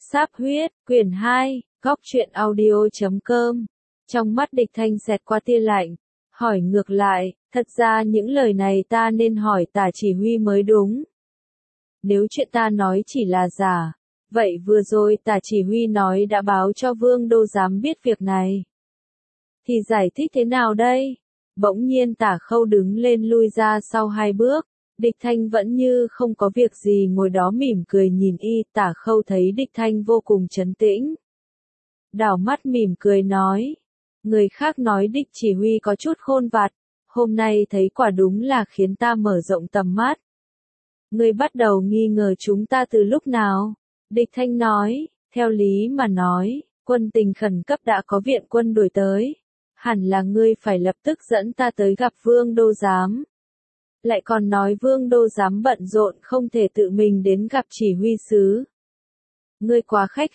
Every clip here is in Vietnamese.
Sáp huyết, quyển 2, góc truyện audio.com. Trong mắt Địch Thanh xẹt qua tia lạnh, hỏi ngược lại, thật ra những lời này ta nên hỏi Tả chỉ huy mới đúng. Nếu chuyện ta nói chỉ là giả, vậy vừa rồi Tả chỉ huy nói đã báo cho Vương Đô Giám biết việc này. Thì giải thích thế nào đây? Bỗng nhiên Tả Khâu đứng lên lui ra sau 2 bước. Địch Thanh vẫn như không có việc gì ngồi đó mỉm cười nhìn y. Tả Khâu thấy Địch Thanh vô cùng trấn tĩnh, đảo mắt mỉm cười nói, người khác nói Địch chỉ huy có chút khôn vặt, hôm nay thấy quả đúng là khiến ta mở rộng tầm mắt. Ngươi bắt đầu nghi ngờ chúng ta từ lúc nào? Địch Thanh nói, theo lý mà nói, quân tình khẩn cấp đã có viện quân đuổi tới, hẳn là ngươi phải lập tức dẫn ta tới gặp Vương Đô Giám. Lại còn nói Vương Đô Giám bận rộn không thể tự mình đến gặp chỉ huy sứ. Ngươi quá khách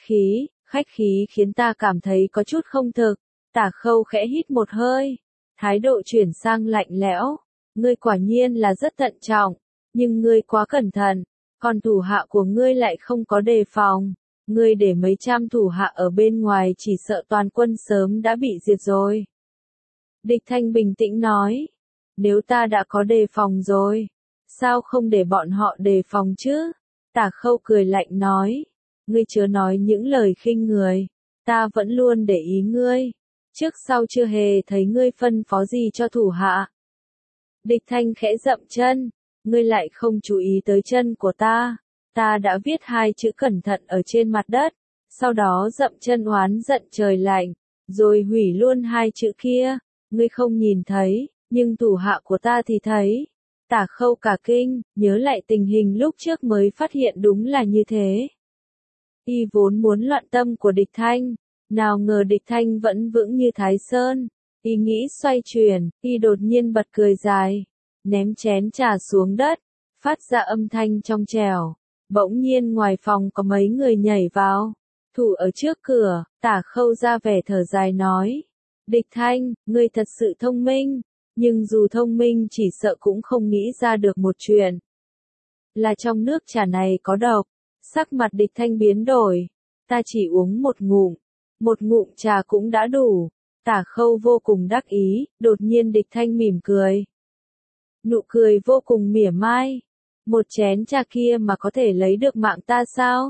khí khiến ta cảm thấy có chút không thực. Tả Khâu khẽ hít một hơi, thái độ chuyển sang lạnh lẽo. Ngươi quả nhiên là rất thận trọng, nhưng ngươi quá cẩn thận, còn thủ hạ của ngươi lại không có đề phòng. Ngươi để mấy trăm thủ hạ ở bên ngoài chỉ sợ toàn quân sớm đã bị diệt rồi. Địch Thanh bình tĩnh nói, nếu ta đã có đề phòng rồi, sao không để bọn họ đề phòng chứ? Tả Khâu cười lạnh nói, ngươi chớ nói những lời khinh người, ta vẫn luôn để ý ngươi, trước sau chưa hề thấy ngươi phân phó gì cho thủ hạ. Địch Thanh khẽ dậm chân, ngươi lại không chú ý tới chân của ta đã viết 2 chữ cẩn thận ở trên mặt đất, sau đó dậm chân oán giận trời lạnh, rồi hủy luôn 2 chữ kia, ngươi không nhìn thấy, nhưng thủ hạ của ta thì thấy. Tả Khâu cả kinh, nhớ lại tình hình lúc trước mới phát hiện đúng là như thế. Y vốn muốn loạn tâm của Địch Thanh, nào ngờ Địch Thanh vẫn vững như Thái Sơn. Y nghĩ xoay chuyển, y đột nhiên bật cười dài, ném chén trà xuống đất, phát ra âm thanh trong trẻo. Bỗng nhiên ngoài phòng có mấy người nhảy vào, thủ ở trước cửa. Tả Khâu ra vẻ thở dài nói, Địch Thanh, ngươi thật sự thông minh, nhưng dù thông minh chỉ sợ cũng không nghĩ ra được một chuyện. Là trong nước trà này có độc. Sắc mặt Địch Thanh biến đổi, ta chỉ uống một ngụm trà cũng đã đủ. Tả Khâu vô cùng đắc ý, đột nhiên Địch Thanh mỉm cười. Nụ cười vô cùng mỉa mai, một chén trà kia mà có thể lấy được mạng ta sao?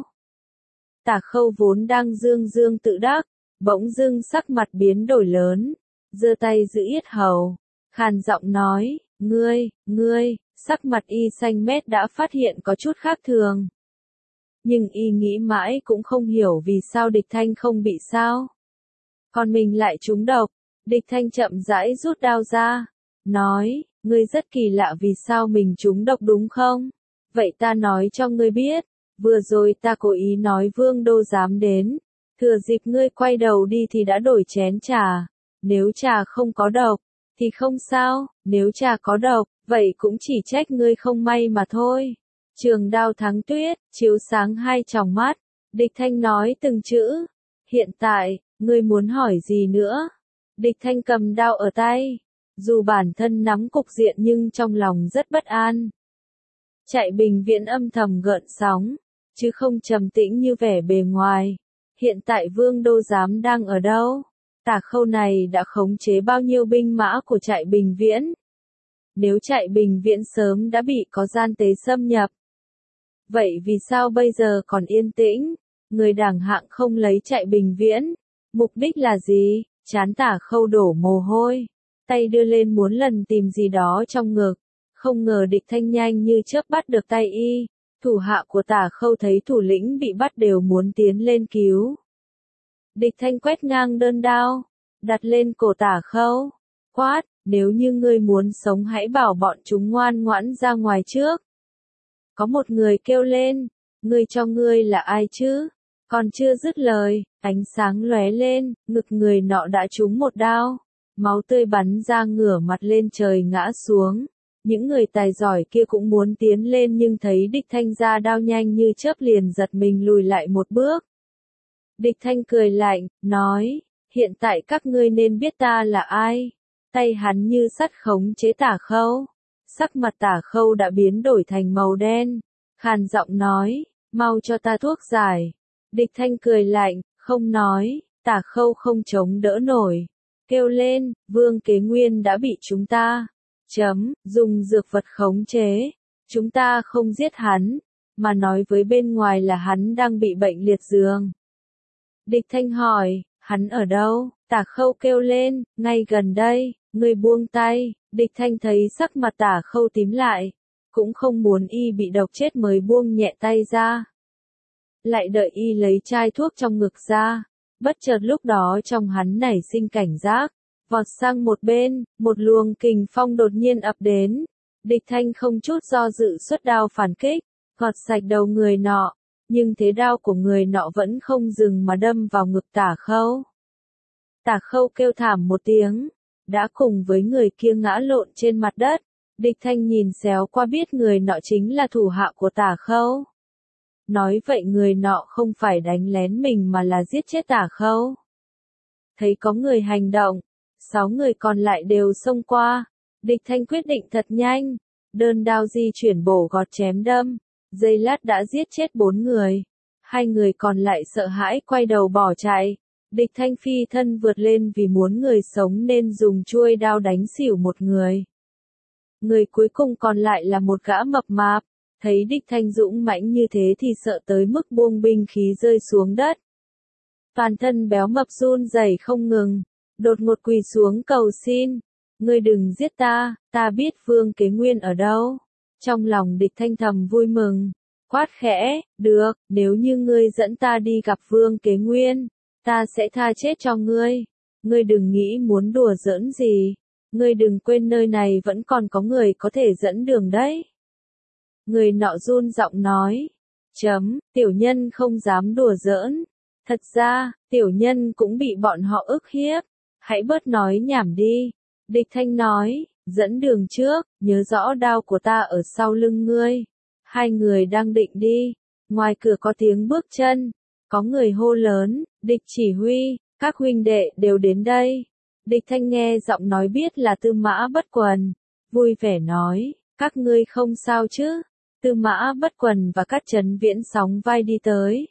Tả Khâu vốn đang dương tự đắc, bỗng dưng sắc mặt biến đổi lớn, giơ tay giữ yết hầu, khàn giọng nói, ngươi, sắc mặt y xanh mét đã phát hiện có chút khác thường. Nhưng y nghĩ mãi cũng không hiểu vì sao Địch Thanh không bị sao. Còn mình lại trúng độc. Địch Thanh chậm rãi rút đao ra, nói, ngươi rất kỳ lạ vì sao mình trúng độc đúng không? Vậy ta nói cho ngươi biết, vừa rồi ta cố ý nói Vương Đô Giám đến, thừa dịp ngươi quay đầu đi thì đã đổi chén trà. Nếu trà không có độc, thì không sao, nếu trà có độc, vậy cũng chỉ trách ngươi không may mà thôi. Trường đao thắng tuyết, chiếu sáng 2 tròng mắt. Địch Thanh nói từng chữ. Hiện tại, ngươi muốn hỏi gì nữa? Địch Thanh cầm đao ở tay. Dù bản thân nắm cục diện nhưng trong lòng rất bất an. Trại Bình Viễn âm thầm gợn sóng, chứ không trầm tĩnh như vẻ bề ngoài. Hiện tại Vương Đô Giám đang ở đâu? Tả Khâu này đã khống chế bao nhiêu binh mã của trại Bình Viễn? Nếu trại Bình Viễn sớm đã bị có gian tế xâm nhập, vậy vì sao bây giờ còn yên tĩnh? Người đảng hạng không lấy trại Bình Viễn, mục đích là gì? Trán Tả Khâu đổ mồ hôi, tay đưa lên muốn lần tìm gì đó trong ngực, không ngờ Địch Thanh nhanh như chớp bắt được tay y. Thủ hạ của Tả Khâu thấy thủ lĩnh bị bắt đều muốn tiến lên cứu. Địch Thanh quét ngang đơn đao, đặt lên cổ Tả Khâu, quát, nếu như ngươi muốn sống hãy bảo bọn chúng ngoan ngoãn ra ngoài trước. Có một người kêu lên, ngươi cho ngươi là ai chứ? Còn chưa dứt lời, ánh sáng lóe lên, ngực người nọ đã trúng một đao, máu tươi bắn ra ngửa mặt lên trời ngã xuống. Những người tài giỏi kia cũng muốn tiến lên nhưng thấy Địch Thanh ra đao nhanh như chớp liền giật mình lùi lại một bước. Địch Thanh cười lạnh, nói, hiện tại các ngươi nên biết ta là ai. Tay hắn như sắt khống chế Tả Khâu. Sắc mặt Tả Khâu đã biến đổi thành màu đen, khàn giọng nói, mau cho ta thuốc giải. Địch Thanh cười lạnh, không nói, Tả Khâu không chống đỡ nổi. Kêu lên, Vương Kế Nguyên đã bị chúng ta dùng dược vật khống chế. Chúng ta không giết hắn, mà nói với bên ngoài là hắn đang bị bệnh liệt giường. Địch Thanh hỏi, hắn ở đâu? Tả Khâu kêu lên, ngay gần đây, ngươi buông tay. Địch Thanh thấy sắc mặt Tả Khâu tím lại, cũng không muốn y bị độc chết mới buông nhẹ tay ra. Lại đợi y lấy chai thuốc trong ngực ra, bất chợt lúc đó trong hắn nảy sinh cảnh giác, vọt sang một bên, một luồng kình phong đột nhiên ập đến. Địch Thanh không chút do dự xuất đao phản kích, gọt sạch đầu người nọ, nhưng thế đao của người nọ vẫn không dừng mà đâm vào ngực Tả Khâu. Tả Khâu kêu thảm một tiếng, đã cùng với người kia ngã lộn trên mặt đất. Địch Thanh nhìn xéo qua biết người nọ chính là thủ hạ của Tả Khâu. Nói vậy người nọ không phải đánh lén mình mà là giết chết Tả Khâu. Thấy có người hành động, 6 người còn lại đều xông qua. Địch Thanh quyết định thật nhanh, đơn đao di chuyển bổ gọt chém đâm, giây lát đã giết chết 4 người. 2 người còn lại sợ hãi quay đầu bỏ chạy. Địch Thanh phi thân vượt lên vì muốn người sống nên dùng chuôi đao đánh xỉu một người. Người cuối cùng còn lại là một gã mập mạp, thấy Địch Thanh dũng mãnh như thế thì sợ tới mức buông binh khí rơi xuống đất. Toàn thân béo mập run rẩy không ngừng, đột ngột quỳ xuống cầu xin, ngươi đừng giết ta, ta biết Vương Kế Nguyên ở đâu. Trong lòng Địch Thanh thầm vui mừng, quát khẽ, được, nếu như ngươi dẫn ta đi gặp Vương Kế Nguyên, ta sẽ tha chết cho ngươi. Ngươi đừng nghĩ muốn đùa giỡn gì, ngươi đừng quên nơi này vẫn còn có người có thể dẫn đường đấy. Người nọ run giọng nói, tiểu nhân không dám đùa giỡn. Thật ra, tiểu nhân cũng bị bọn họ ức hiếp. Hãy bớt nói nhảm đi. Địch Thanh nói, dẫn đường trước, nhớ rõ đao của ta ở sau lưng ngươi. 2 người đang định đi. Ngoài cửa có tiếng bước chân. Có người hô lớn, Địch chỉ huy, các huynh đệ đều đến đây. Địch Thanh nghe giọng nói biết là Tư Mã Bất Quần. Vui vẻ nói, các ngươi không sao chứ. Tư Mã Bất Quần và các Trấn Viễn sóng vai đi tới.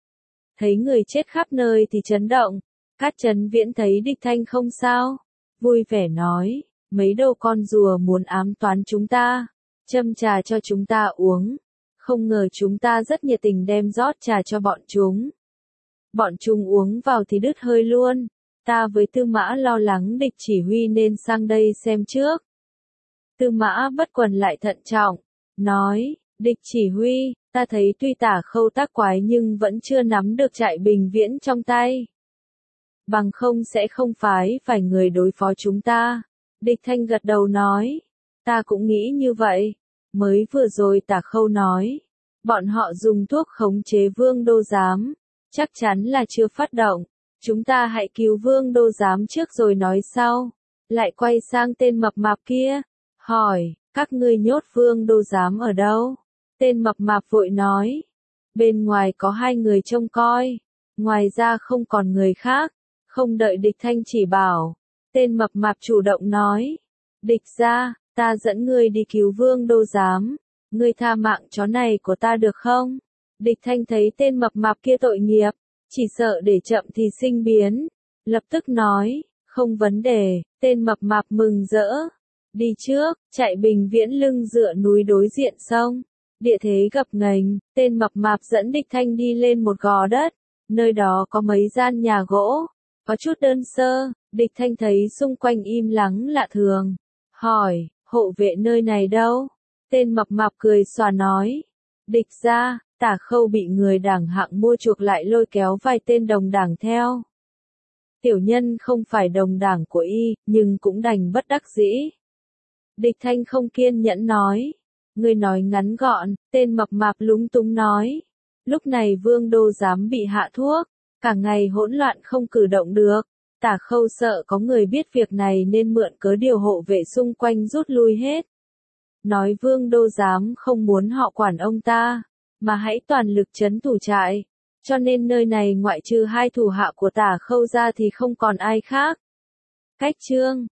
Thấy người chết khắp nơi thì chấn động. Các Trấn Viễn thấy Địch Thanh không sao. Vui vẻ nói, mấy đầu con rùa muốn ám toán chúng ta. Châm trà cho chúng ta uống. Không ngờ chúng ta rất nhiệt tình đem rót trà cho bọn chúng. Bọn chúng uống vào thì đứt hơi luôn. Ta với Tư Mã lo lắng Địch chỉ huy nên sang đây xem trước. Tư Mã Bất Quần lại thận trọng, nói, Địch chỉ huy, ta thấy tuy Tả Khâu tác quái nhưng vẫn chưa nắm được trại Bình Viễn trong tay. Bằng không sẽ không phải người đối phó chúng ta. Địch Thanh gật đầu nói, ta cũng nghĩ như vậy. Mới vừa rồi Tả Khâu nói, bọn họ dùng thuốc khống chế Vương Đô Giám, chắc chắn là chưa phát động. Chúng ta hãy cứu Vương Đô Giám trước rồi nói sau. Lại quay sang tên mập mạp kia, hỏi, các ngươi nhốt Vương Đô Giám ở đâu? Tên mập mạp vội nói, bên ngoài có 2 người trông coi, ngoài ra không còn người khác. Không đợi Địch Thanh chỉ bảo, tên mập mạp chủ động nói, Địch gia, ta dẫn ngươi đi cứu Vương Đô Giám, ngươi tha mạng chó này của ta được không? Địch Thanh thấy tên mập mạp kia tội nghiệp, chỉ sợ để chậm thì sinh biến, lập tức nói, không vấn đề. Tên mập mạp mừng rỡ, đi trước, chạy Bình Viễn lưng dựa núi đối diện sông, địa thế gập ghềnh. Tên mập mạp dẫn Địch Thanh đi lên một gò đất, nơi đó có mấy gian nhà gỗ, có chút đơn sơ. Địch Thanh thấy xung quanh im lắng lạ thường, hỏi, hộ vệ nơi này đâu? Tên mập mạp cười xòa nói, Địch gia, Tả Khâu bị người đảng hạng mua chuộc lại lôi kéo vài tên đồng đảng theo. Tiểu nhân không phải đồng đảng của y, nhưng cũng đành bất đắc dĩ. Địch Thanh không kiên nhẫn nói, ngươi nói ngắn gọn. Tên mập mạp lúng túng nói, lúc này Vương Đô Giám bị hạ thuốc, cả ngày hỗn loạn không cử động được. Tả Khâu sợ có người biết việc này nên mượn cớ điều hộ vệ xung quanh rút lui hết. Nói Vương Đô Giám không muốn họ quản ông ta, mà hãy toàn lực trấn thủ trại. Cho nên nơi này ngoại trừ 2 thủ hạ của Tả Khâu ra thì không còn ai khác. Cách chương